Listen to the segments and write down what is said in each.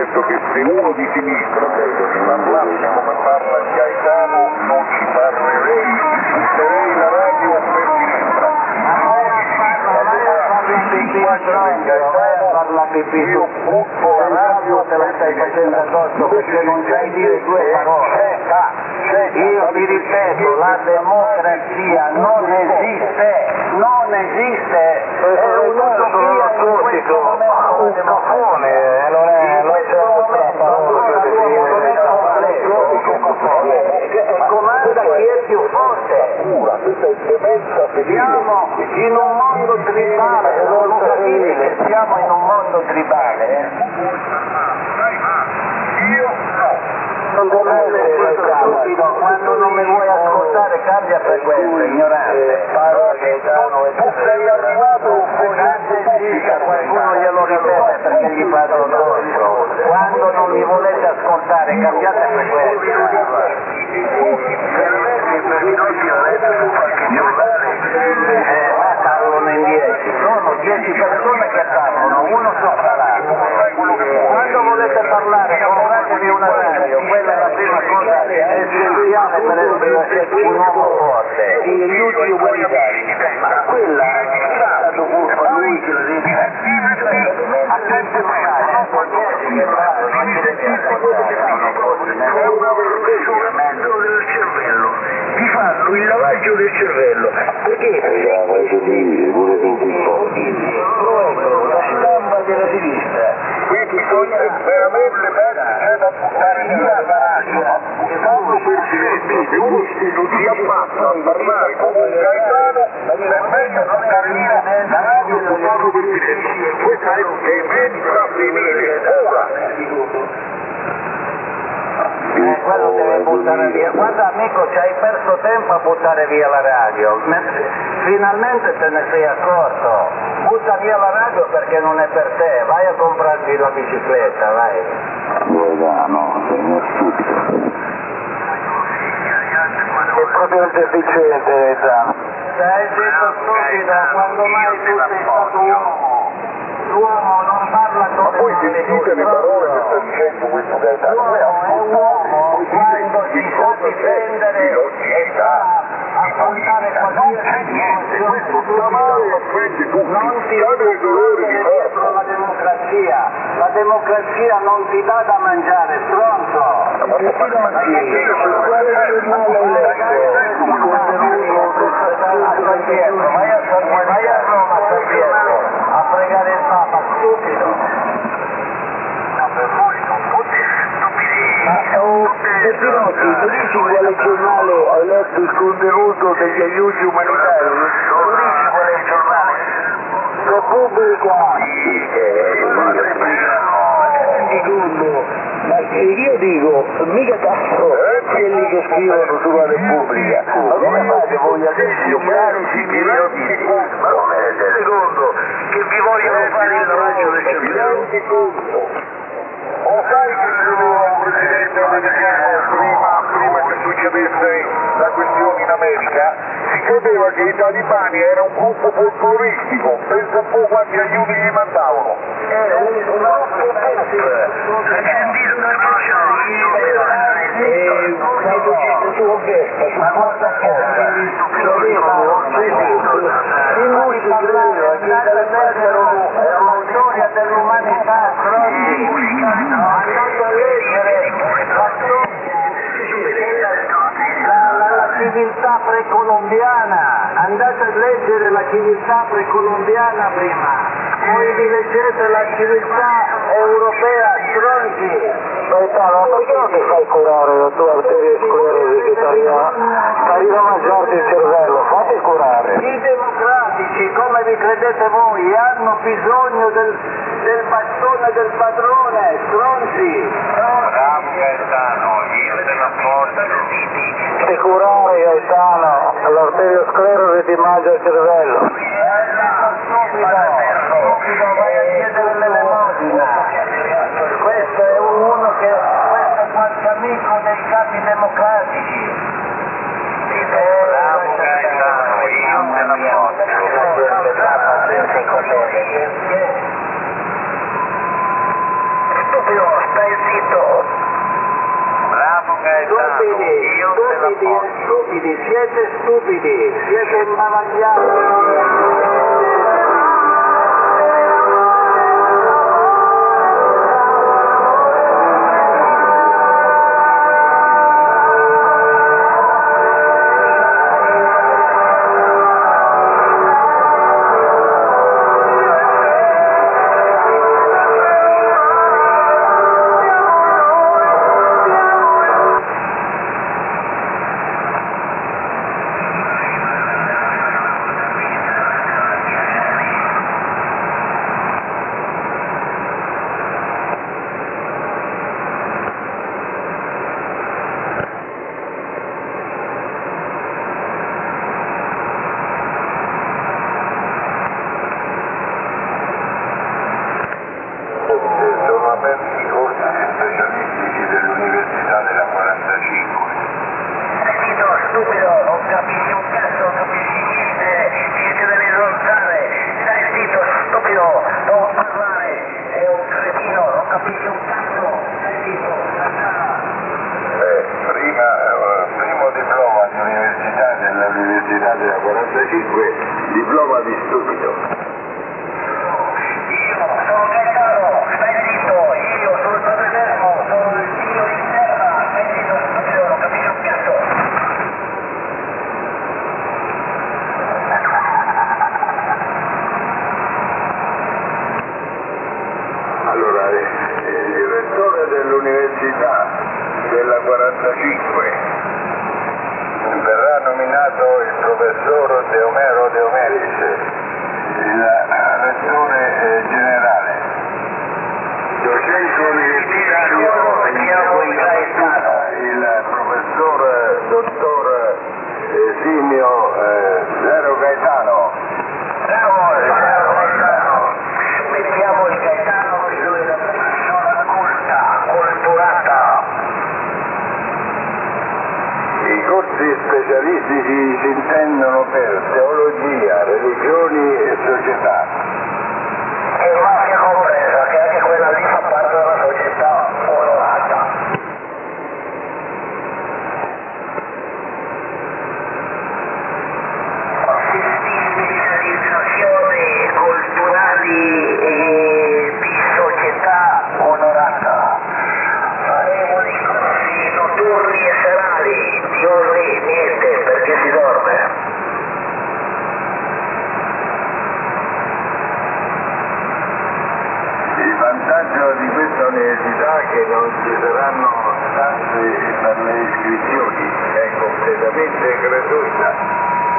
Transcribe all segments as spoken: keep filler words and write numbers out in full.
detto che se uno di sinistra si parlasse come parla Gaetano non ci parlerei, userei la radio per sinistra. Parla pipì, io butto la radio, te la stai facendo addosso perché non sai dire due parole. Io ti ripeto, la democrazia non esiste, non esiste, è un'utopia assurdico, un caffone, non è, non c'è un'altra parola che e comanda chi è più forte. Siamo in un mondo tribale, non capite che siamo in un mondo tribale? Io Non devo essere stupido, quando non mi vuoi ascoltare cambia frequenza, ignorante. tu sei arrivato Qualcuno glielo ripete perché gli fanno addosso. Quando non mi volete ascoltare cambiate frequenza. Eh, ma parlano in dieci, sono dieci persone che parlano, uno sopra l'altro. Quando volete parlare compratevi una radio, quella è la prima cosa essenziale per essere un uomo forte. E gli ultimi umanitari, ma quella è stato colpa lui che lo dice. Attento magari, non può dire che bravo, non ci deve è una rovesciamento del cervello, ti fanno il lavaggio del cervello, perché la stampa della sinistra. qui bisogna veramente c'è da buttare via la radio, solo perché se uno si ammazza a parlare con un Gaetano è meglio non stare via la radio soltanto per silenzio, questa è demenza femminile pura. Eh, quello deve buttare via. Guarda amico, ci hai perso tempo a buttare via la radio. Finalmente te ne sei accorto. Butta via la radio perché non è per te. Vai a comprarti la bicicletta, vai. No, sei stupido. È proprio un deficiente, Gaetano. Sei detto stupido, quando mai tu sei stato uomo. L'uomo non parla Ma come poi sentite le parole che sta dicendo questo Gaetano, l'uomo è un uomo quando si sa difendere e sa affrontare qualsiasi situazione. Non ti nascondere dietro la democrazia, la democrazia non ti dà da mangiare, stronzo. Vai a Roma, San Pietro, a pregare il Papa, stupido. Ma oh, Pettinotti, tu dici quale giornale hai letto il contenuto degli aiuti umanitari? Non dici qual è il giornale? Repubblica! Secondo, ma io dico, mica cazzo quelli che scrivono sulla Repubblica. Ma come fate voi a designare i milioni? Ma non mi rendete conto che vi vogliono fare il lavaggio del cervello? O sai che il Presidente americano prima, prima che succedesse la questione in America si credeva che i talibani era un gruppo folcloristico, pensa un po' quanti aiuti gli mandavano. È un gruppo ma guarda che lo dico, in cui si credeva che i talebani erano la storia dell'umanità, andando a leggere la la civiltà precolombiana, andate a leggere la civiltà precolombiana prima. Poi vi leggete la civiltà europea, stronzi. Gaetano, perché non ti fai curare la tua arteria sclerosi che arriva a mangiarti il cervello? Fate curare. I democratici, come vi credete voi, hanno bisogno del, del bastone del padrone, stronzi. Bravo Gaetano, io te la porto. Ti curare Gaetano, l'arteriosclerosi ti mangia il cervello. Stupido, stupido, vai a chiedere l'elemosina. Questo è uno che, questo è qualche amico dei capi democratici. Bravo Gaetano, io te la porto. Stupido, stai stupidi, stupidi, stupidi, siete stupidi, siete imbavagliati. Sono aperti i corsi specialistici dell'Università della quarantacinque. Sentito, stupido, non capisci un cazzo, non capisci niente, ti devi ronzare, stai zitto, stupido, non parlare, sei un cretino, non capisci un cazzo, stai zitto, Eh, prima, eh, primo diploma di università dell'Università della quarantacinque, diploma di stupido. io sono Gaetano, stai zitto, io sono il padre Fermo, sono il dio in terra, stai zitto, stupido, non capisci un cazzo. Allora, eh, il direttore dell'Università della quarantacinque verrà nominato il professor De Omero De Omeris, il rettore eh, generale. Docente universitario in seconda battuta, il professor eh, dottor eh, Simio eh, Zero Gaetano. Bravo, bravo Gaetano, mettiamo il Gaetano che lui è una persona culta, culturata. I corsi specialistici si intendono per teologia, religioni e società. E mafia compresa, che anche quella lì fa parte della società onorata. Specializzazioni culturali e di società onorata. Faremo dei corsi notturni e serali, diurni niente perché si dorme. Il vantaggio di questa università è che non ci saranno tasse per le iscrizioni, è completamente gratuita.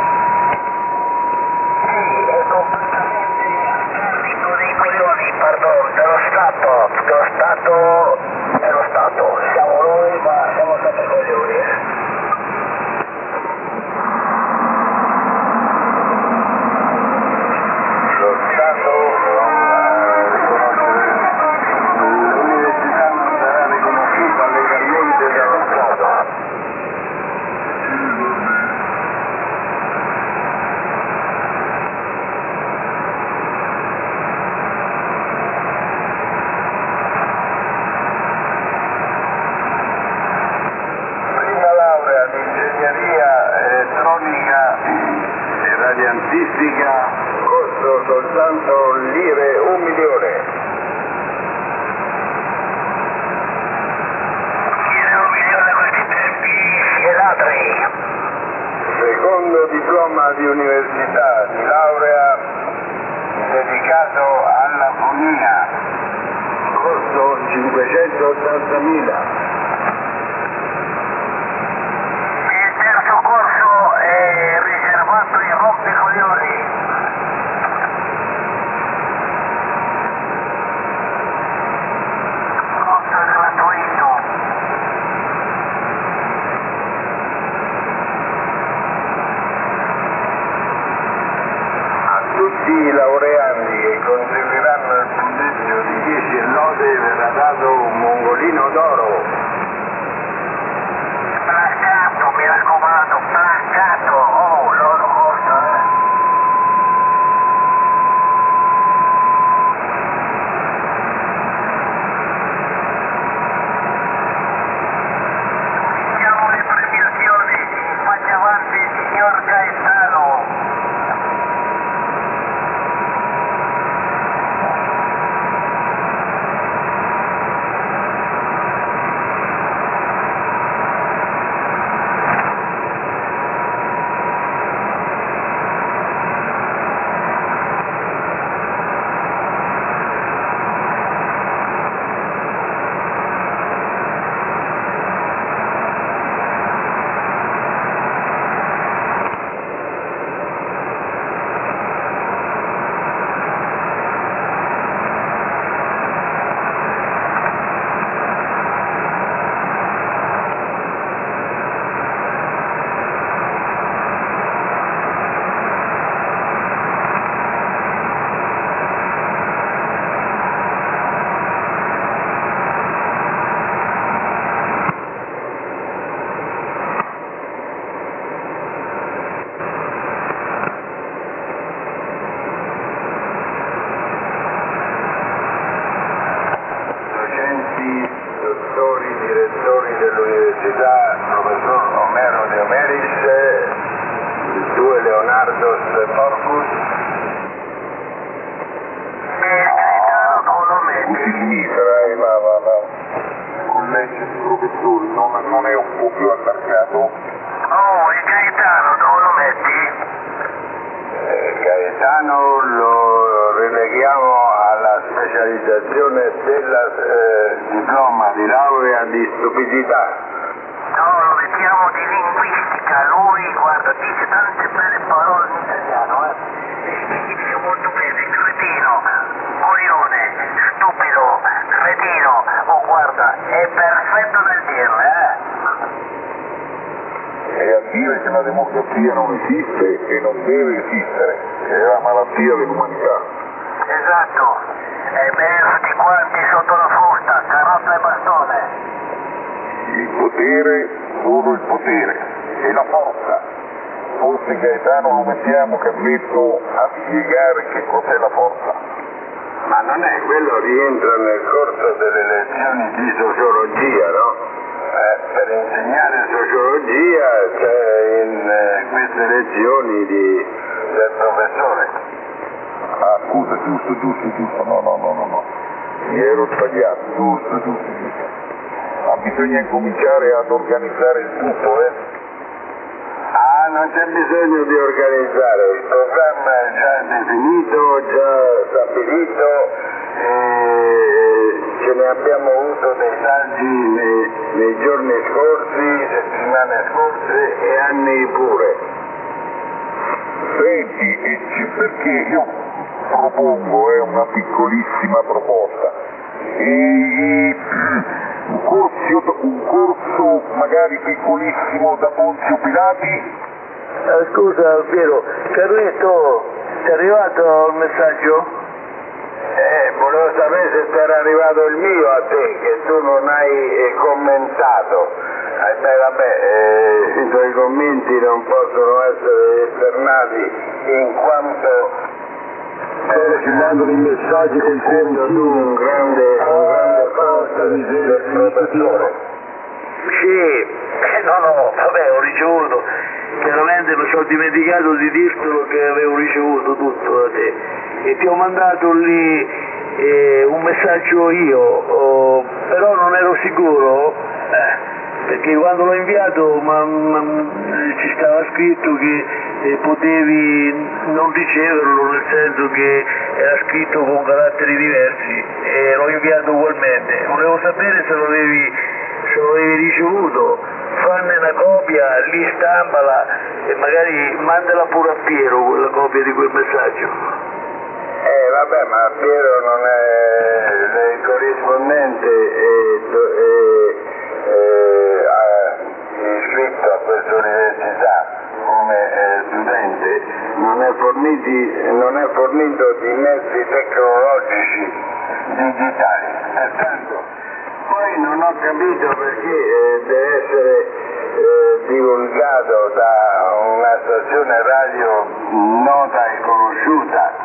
Sì, è completamente a carico dei coglioni, pardon, dello Stato, dello Stato, dello Stato, siamo noi ma siamo sempre coglioni. Lo Stato non eh, riconosce, l'università non sarà riconosciuta legalmente dallo Stato. Prima laurea di ingegneria elettronica e radiantistica, costo soltanto lire un milione. Chiede un milione a questi tempi e ladri. Secondo diploma di università di laurea dedicato alla fonia, costo cinquecentottantamila. Il terzo corso è riservato ai rompicoglioni. Costo gratuito. A tutti i laureandi che contribuiranno al punteggio di dieci e lode verrà dato un mongolino d'oro. Placato, mi raccomando, placato. Oh, l'oro costa, eh. Università, professor Omero De Omeris, il tuo Leonardo Porcus. Gaetano Colometti. Tutti sinistra, ma, ma, ma. Colleghi, professori, non, non è un po' più allargato? Oh, il Gaetano Colometti? Eh, Gaetano lo releghiamo alla specializzazione del eh, diploma di laurea di stupidità. No, lo mettiamo di linguistica. Lui, guarda, dice tante belle parole in italiano, eh. E dice molto bene, cretino, coglione, stupido, cretino. Oh, guarda, è perfetto nel dirle, eh. E a dire che la democrazia non esiste e non deve esistere, è la malattia dell'umanità. Esatto. E meglio tutti quanti sotto la frusta, carrozza e bastone. Il potere, solo il potere, e la forza. Forse Gaetano lo mettiamo Carletto a spiegare che cos'è la forza. Ma non è, quello rientra nel corso delle lezioni di sociologia, no? Eh, per insegnare sociologia c'è in eh, queste lezioni di, del professore. Ah, scusa, giusto, giusto, giusto, no, no, no, no, no. Mi ero sbagliato, giusto, giusto, giusto. Ma bisogna cominciare ad organizzare il tutto, eh? Ah, non c'è bisogno di organizzare, il programma è già definito, già stabilito, e ce ne abbiamo avuto dei saggi nei, nei giorni scorsi, settimane scorse e anni pure. Senti, e c- perché io propongo, è una piccolissima proposta, e, un, corso, un corso magari piccolissimo da Ponzio Pilati. Eh, scusa, Piero, Carletto, ti è arrivato il messaggio? Eh, volevo sapere se ti era arrivato il mio a te, che tu non hai eh, commentato. Eh, beh, vabbè, eh, i tuoi commenti non possono essere esternati in quanto eh, ci mandano i messaggi con essendo tu un grande, un grande fan del professore. Sì, eh, no, no, vabbè, ho ricevuto. Chiaramente mi sono dimenticato di dirtelo che avevo ricevuto tutto da te. E ti ho mandato lì eh, un messaggio io, oh, però non ero sicuro, eh, perché quando l'ho inviato ma, ma, ci stava scritto che eh, potevi non riceverlo, nel senso che era scritto con caratteri diversi, e l'ho inviato ugualmente. Volevo sapere se lo avevi, se lo avevi ricevuto, fanne una copia, lì stampala e magari mandala pure a Piero quella copia di quel messaggio. Eh vabbè, ma Piero non è il corrispondente e, e, e, ha iscritto a questa università come eh, studente, non è, forniti, non è fornito di mezzi tecnologici digitali. Pertanto, poi non ho capito perché eh, deve essere eh, divulgato da una stazione radio nota e conosciuta.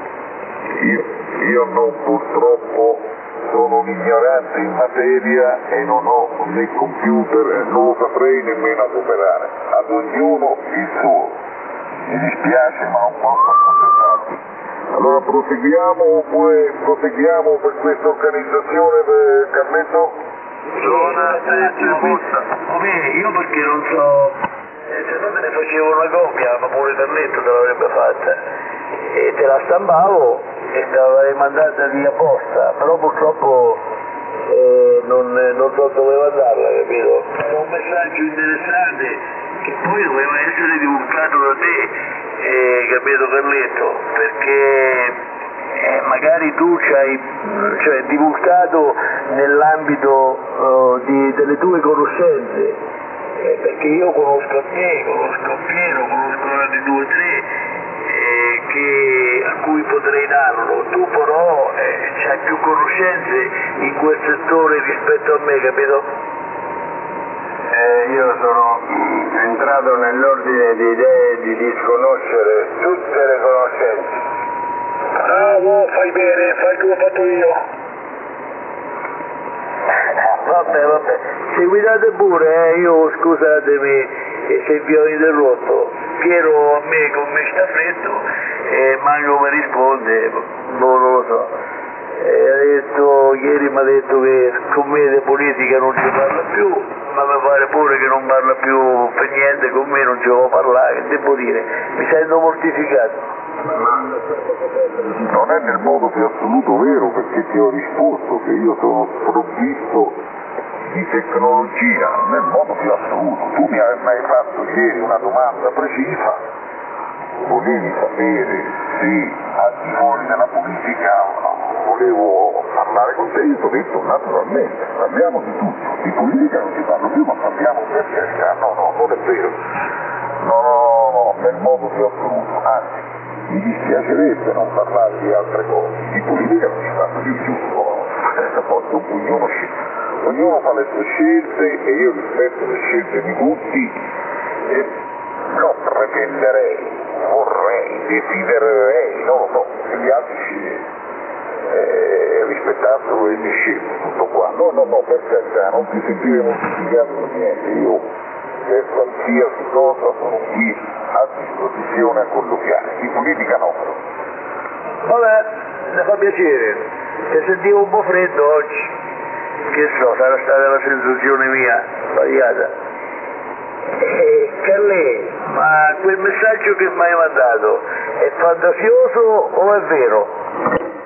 Io, io non purtroppo sono un ignorante in materia e non ho né computer e non lo saprei nemmeno adoperare. Ad ognuno il suo. Mi dispiace ma non posso accontentarmi. Allora proseguiamo oppure proseguiamo per questa organizzazione, eh, Carletto? Zona terza. Va bene, io perché non so, eh, se non me ne facevo una copia, ma pure Carletto te l'avrebbe fatta, e te la stampavo e te l'avrei mandata lì apposta, però purtroppo eh, non, non so dove mandarla, capito? Era un messaggio interessante che poi doveva essere divulgato da te, eh, capito Carletto, perché eh, magari tu ci hai cioè, divulgato nell'ambito uh, di, delle tue conoscenze, eh, perché io conosco te, conosco Piero, conosco altri due o tre eh, che, a cui potrei darlo, tu però eh, hai più conoscenze in quel settore rispetto a me, capito? Eh, io sono entrato nell'ordine di idee di disconoscere tutte le conoscenze. Bravo, fai bene, fai come ho fatto io. Vabbè, vabbè, Seguitate pure, eh, io scusatemi se vi ho interrotto, Piero a me con me sta freddo e manco mi risponde, boh, non lo so. E ha detto, ieri mi ha detto che con me di politica non ci parla più, ma mi pare pure che non parla più per niente, con me non ci può parlare, che devo dire, mi sento mortificato. Non è nel modo più assoluto vero, perché ti ho risposto che io sono sprovvisto di tecnologia nel modo più assoluto. Tu mi hai mai fatto ieri una domanda precisa, volevi sapere se al di fuori della politica volevo parlare con te, io ti ho detto naturalmente, parliamo di tutto, di politica non si parla più, ma parliamo per carità, no, no, non è vero, no, no, no, no, nel modo più assoluto, anzi. Mi dispiacerebbe non parlare di altre cose, di politica non si parla più, giusto, poi dopo ognuno, ognuno fa le sue scelte e io rispetto le scelte di tutti e non pretenderei, vorrei, desidererei, non lo so, che gli altri eh, rispettassero le mie scelte, tutto qua. No, no, no, per carità, non ti sentire mortificato per niente, io per qualsiasi cosa sono qui a disposizione a colloquiare, di politica no. Vabbè, mi fa piacere, ti sentivo un po' freddo oggi, che so, sarà stata la sensazione mia sbagliata. E Carlè, ma quel messaggio che mi hai mandato è fantasioso o è vero?